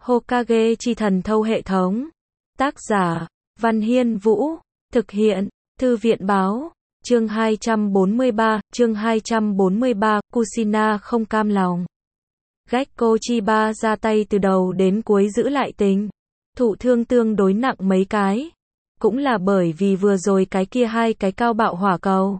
Hokage chi thần thâu hệ thống. Tác giả, Văn Hiên Vũ. Thực hiện, Thư viện Báo. Chương 243, Kushina không cam lòng. Gekko Chiba ra tay từ đầu đến cuối giữ lại tình. Thụ thương tương đối nặng mấy cái. Cũng là bởi vì vừa rồi cái kia hai cái cao bạo hỏa cầu.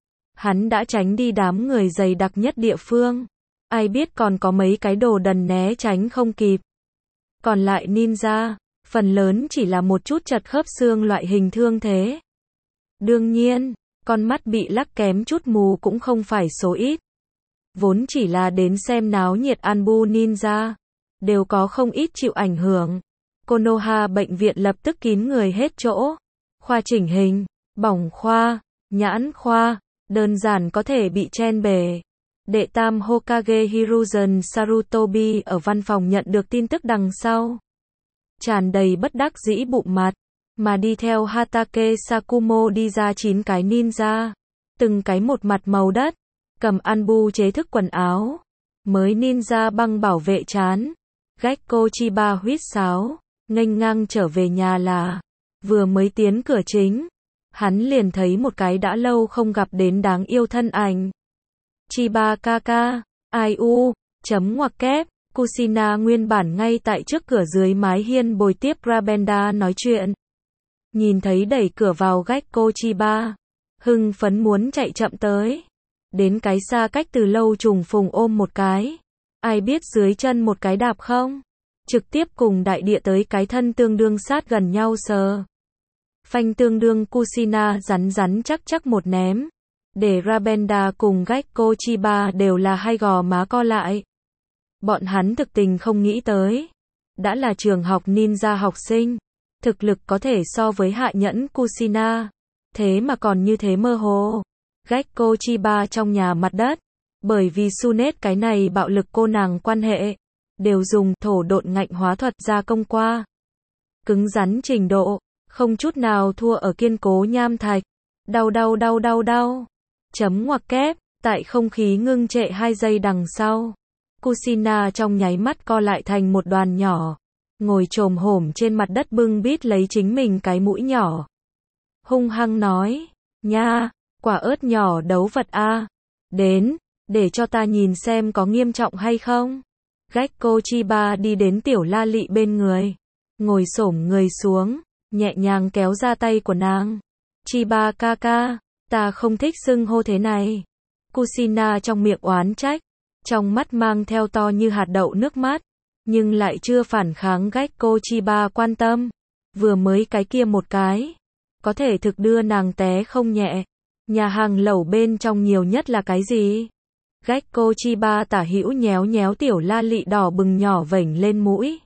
Hắn đã tránh đi đám người dày đặc nhất địa phương. Ai biết còn có mấy cái đồ đần né tránh không kịp. Còn lại ninja, phần lớn chỉ là một chút chật khớp xương loại hình thương thế. Đương nhiên, con mắt bị lắc kém chút mù cũng không phải số ít. Vốn chỉ là đến xem náo nhiệt Anbu ninja, đều có không ít chịu ảnh hưởng. Konoha bệnh viện lập tức kín người hết chỗ. Khoa chỉnh hình, bỏng khoa, nhãn khoa, đơn giản có thể bị chen bể. Đệ tam Hokage Hiruzen Sarutobi ở văn phòng nhận được tin tức đằng sau. Tràn đầy bất đắc dĩ bụng mặt, mà đi theo Hatake Sakumo đi ra 9 cái ninja. Từng cái một mặt màu đất, cầm Anbu chế thức quần áo. Mới ninja băng bảo vệ trán. Gekko Chiba huýt sáo, nghênh ngang trở về nhà là. Vừa mới tiến cửa chính, hắn liền thấy một cái đã lâu không gặp đến đáng yêu thân ảnh. Chiba kaka, ai u, chấm ngoặc kép, Kushina nguyên bản ngay tại trước cửa dưới mái hiên bồi tiếp Rabenda nói chuyện. Nhìn thấy đẩy cửa vào Gekko Chiba, hưng phấn muốn chạy chậm tới. Đến cái xa cách từ lâu trùng phùng ôm một cái. Ai biết dưới chân một cái đạp không? Trực tiếp cùng đại địa tới cái thân tương đương sát gần nhau sờ. Phanh tương đương Kushina rắn chắc một ném. Để Rabenda cùng Gekko Chiba đều là hai gò má co lại. Bọn hắn thực tình không nghĩ tới. Đã là trường học ninja học sinh. Thực lực có thể so với hạ nhẫn Kushina. Thế mà còn như thế mơ hồ. Gekko Chiba trong nhà mặt đất. Bởi vì Sunet cái này bạo lực cô nàng quan hệ. Đều dùng thổ độn ngạnh hóa thuật gia công qua. Cứng rắn trình độ. Không chút nào thua ở kiên cố nham thạch. Đau. Chấm ngoặc kép, tại không khí ngưng trệ 2 giây đằng sau. Kushina trong nháy mắt co lại thành một đoàn nhỏ. Ngồi chồm hổm trên mặt đất bưng bít lấy chính mình cái mũi nhỏ. Hung hăng nói, nha, quả ớt nhỏ đấu vật a, đến, để cho ta nhìn xem có nghiêm trọng hay không. Gekko Chiba đi đến tiểu la lị bên người. Ngồi xổm người xuống, nhẹ nhàng kéo ra tay của nàng. Chiba kaka, ta không thích xưng hô thế này. Kushina trong miệng oán trách, trong mắt mang theo to như hạt đậu nước mắt, nhưng lại chưa phản kháng Gekko Chiba quan tâm. Vừa mới cái kia một cái, có thể thực đưa nàng té không nhẹ. Nhà hàng lẩu bên trong nhiều nhất là cái gì? Gekko Chiba tả hữu nhéo tiểu la lị đỏ bừng nhỏ vểnh lên mũi.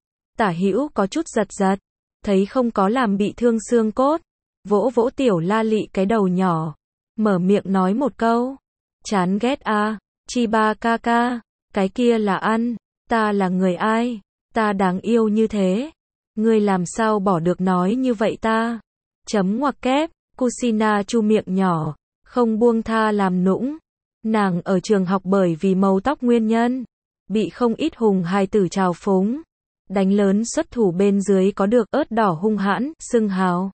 Tả hữu có chút giật, thấy không có làm bị thương xương cốt. Vỗ tiểu la lị cái đầu nhỏ. Mở miệng nói một câu. Chán ghét a, Chiba kaka, cái kia là ăn. Ta là người ai? Ta đáng yêu như thế. Ngươi làm sao bỏ được nói như vậy ta? Chấm ngoặc kép, Kushina chu miệng nhỏ. Không buông tha làm nũng. Nàng ở trường học bởi vì màu tóc nguyên nhân. Bị không ít hùng hài tử trào phúng. Đánh lớn xuất thủ bên dưới có được ớt đỏ hung hãn, xưng hào.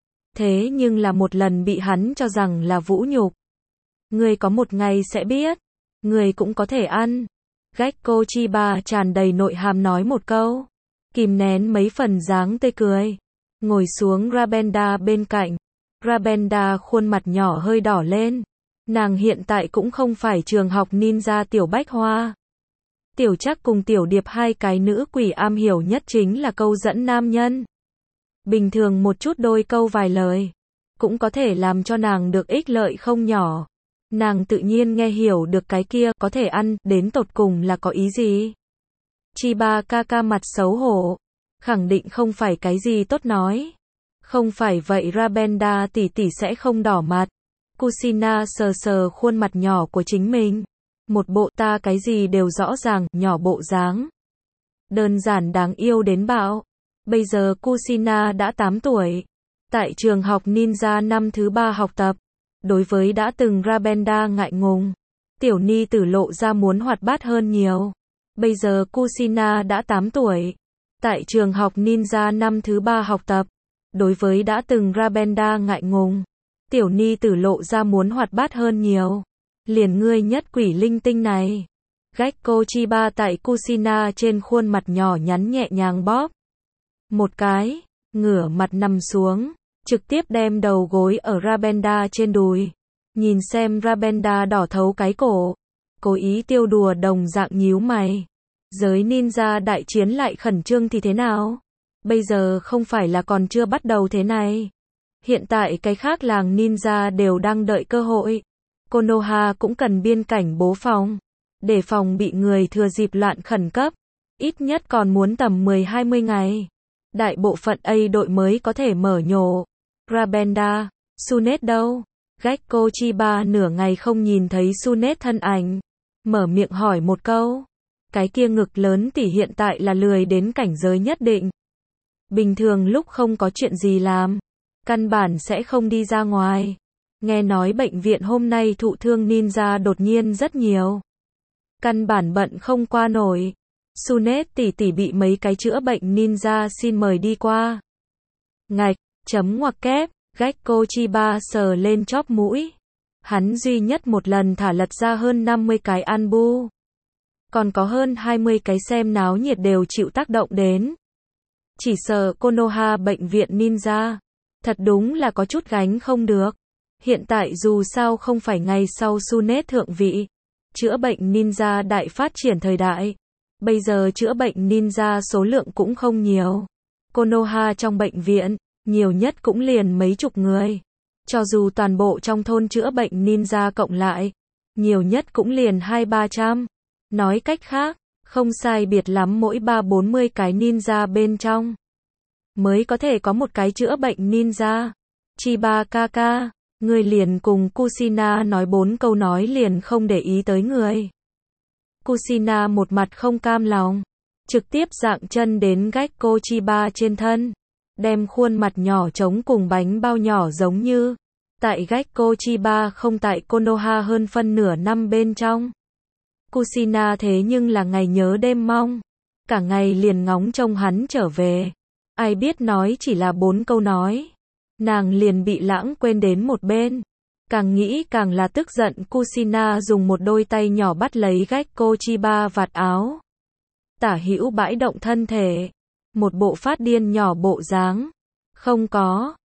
Thế nhưng là một lần bị hắn cho rằng là vũ nhục. Ngươi có một ngày sẽ biết. Ngươi cũng có thể ăn. Gekko Chiba tràn đầy nội hàm nói một câu. Kìm nén mấy phần dáng tươi cười. Ngồi xuống Rabenda bên cạnh. Rabenda khuôn mặt nhỏ hơi đỏ lên. Nàng hiện tại cũng không phải trường học ninja tiểu bách hoa. Tiểu Trắc cùng tiểu Điệp hai cái nữ quỷ am hiểu nhất chính là câu dẫn nam nhân. Bình thường một chút đôi câu vài lời, cũng có thể làm cho nàng được ích lợi không nhỏ. Nàng tự nhiên nghe hiểu được cái kia có thể ăn, đến tột cùng là có ý gì. Chiba kaka mặt xấu hổ, khẳng định không phải cái gì tốt nói. Không phải vậy Rabenda tỷ tỷ sẽ không đỏ mặt. Kushina sờ khuôn mặt nhỏ của chính mình. Một bộ ta cái gì đều rõ ràng, nhỏ bộ dáng. Đơn giản đáng yêu đến bạo. Bây giờ Kushina đã 8 tuổi. Tại trường học ninja năm thứ 3 học tập. Đối với đã từng Rabenda ngại ngùng. Tiểu ni tử lộ ra muốn hoạt bát hơn nhiều. Bây giờ Kushina đã 8 tuổi. Tại trường học ninja năm thứ 3 học tập, đối với đã từng Rabenda ngại ngùng, tiểu ni tử lộ ra muốn hoạt bát hơn nhiều. Liền ngươi nhất quỷ linh tinh này. Gekko Chiba tại Kushina trên khuôn mặt nhỏ nhắn nhẹ nhàng bóp một cái, ngửa mặt nằm xuống, trực tiếp đem đầu gối ở Rabenda trên đùi. Nhìn xem Rabenda đỏ thấu cái cổ, cố ý tiêu đùa đồng dạng nhíu mày. Giới ninja đại chiến lại khẩn trương thì thế nào? Bây giờ không phải là còn chưa bắt đầu thế này. Hiện tại cái khác làng ninja đều đang đợi cơ hội. Konoha cũng cần biên cảnh bố phòng, để phòng bị người thừa dịp loạn khẩn cấp. Ít nhất còn muốn tầm 10-20 ngày. Đại bộ phận A đội mới có thể mở nhổ. Rabenda, Sunet đâu? Gekko Chiba nửa ngày không nhìn thấy Sunet thân ảnh. Mở miệng hỏi một câu. Cái kia ngực lớn tỷ hiện tại là lười đến cảnh giới nhất định. Bình thường lúc không có chuyện gì làm, căn bản sẽ không đi ra ngoài. Nghe nói bệnh viện hôm nay thụ thương ninja đột nhiên rất nhiều. Căn bản bận không qua nổi. Sunet tỷ tỷ bị mấy cái chữa bệnh ninja xin mời đi qua. Ngạch, chấm ngoặc kép, Gekko Chiba sờ lên chóp mũi. Hắn duy nhất một lần thả lật ra hơn 50 cái anbu. Còn có hơn 20 cái xem náo nhiệt đều chịu tác động đến. Chỉ sợ Konoha bệnh viện ninja. Thật đúng là có chút gánh không được. Hiện tại dù sao không phải ngày sau Sunet thượng vị. Chữa bệnh ninja đại phát triển thời đại. Bây giờ chữa bệnh ninja số lượng cũng không nhiều. Konoha trong bệnh viện, nhiều nhất cũng liền mấy chục người. Cho dù toàn bộ trong thôn chữa bệnh ninja cộng lại, nhiều nhất cũng liền 200-300. Nói cách khác, không sai biệt lắm mỗi 30-40 cái ninja bên trong mới có thể có một cái chữa bệnh ninja. Chiba kaka, người liền cùng Kushina nói 4 câu nói liền không để ý tới người. Kushina một mặt không cam lòng, trực tiếp dạng chân đến Gekko Chiba trên thân, đem khuôn mặt nhỏ trống cùng bánh bao nhỏ giống như. Tại Gekko Chiba không tại Konoha hơn phân nửa năm bên trong. Kushina thế nhưng là ngày nhớ đêm mong, cả ngày liền ngóng trông hắn trở về. Ai biết nói chỉ là 4 câu nói, nàng liền bị lãng quên đến một bên. Càng nghĩ càng là tức giận. Kushina dùng một đôi tay nhỏ bắt lấy Gekko Chiba vạt áo, tả hữu bãi động thân thể, một bộ phát điên nhỏ bộ dáng. Không có,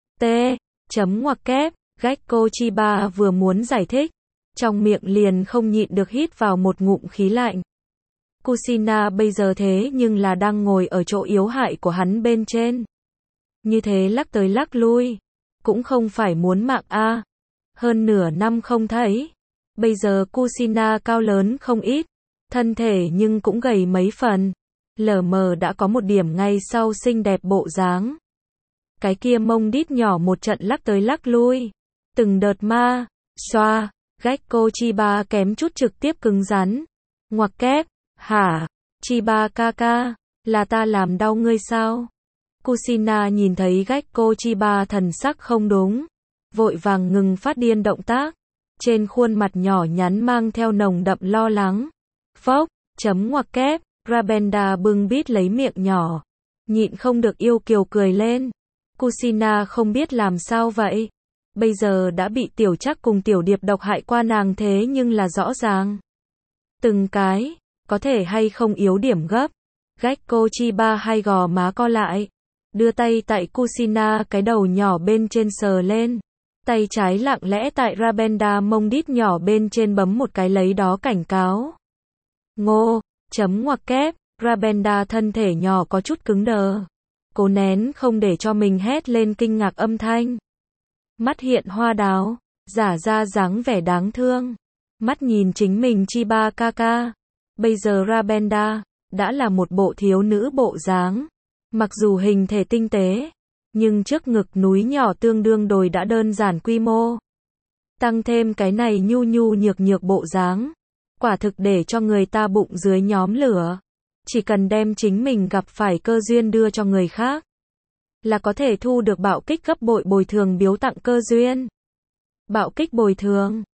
chấm ngoặc kép, Gekko Chiba vừa muốn giải thích, trong miệng liền không nhịn được hít vào một ngụm khí lạnh. Kushina bây giờ thế nhưng là đang ngồi ở chỗ yếu hại của hắn bên trên. Như thế lắc tới lắc lui, cũng không phải muốn mạng a. Hơn nửa năm không thấy. Bây giờ Kushina cao lớn không ít, thân thể nhưng cũng gầy mấy phần. Lờ mờ đã có một điểm ngay sau xinh đẹp bộ dáng. Cái kia mông đít nhỏ một trận lắc tới lắc lui. Từng đợt ma, xoa, Gekko Chiba kém chút trực tiếp cứng rắn. Ngoặc kép, hả? Chiba kaka, là ta làm đau ngươi sao? Kushina nhìn thấy Gekko Chiba thần sắc không đúng, vội vàng ngừng phát điên động tác. Trên khuôn mặt nhỏ nhắn mang theo nồng đậm lo lắng. Phốc, chấm ngoặc kép, Rabenda bưng bít lấy miệng nhỏ, nhịn không được yêu kiều cười lên. Kushina không biết làm sao vậy. Bây giờ đã bị tiểu chắc cùng tiểu điệp độc hại qua nàng thế nhưng là rõ ràng. Từng cái, có thể hay không yếu điểm gấp. Gekko Chiba hai gò má co lại, đưa tay tại Kushina cái đầu nhỏ bên trên sờ lên. Tay trái lặng lẽ tại Rabenda mông đít nhỏ bên trên bấm một cái lấy đó cảnh cáo. Ngô, chấm ngoặc kép, Rabenda thân thể nhỏ có chút cứng đờ. Cố nén không để cho mình hét lên kinh ngạc âm thanh. Mắt hiện hoa đào, giả ra dáng vẻ đáng thương. Mắt nhìn chính mình Chiba kaka. Bây giờ Rabenda đã là một bộ thiếu nữ bộ dáng. Mặc dù hình thể tinh tế, nhưng trước ngực núi nhỏ tương đương đồi đã đơn giản quy mô. Tăng thêm cái này nhu nhu nhược nhược bộ dáng, quả thực để cho người ta bụng dưới nhóm lửa. Chỉ cần đem chính mình gặp phải cơ duyên đưa cho người khác, là có thể thu được bạo kích gấp bội bồi thường biếu tặng cơ duyên. Bạo kích bồi thường,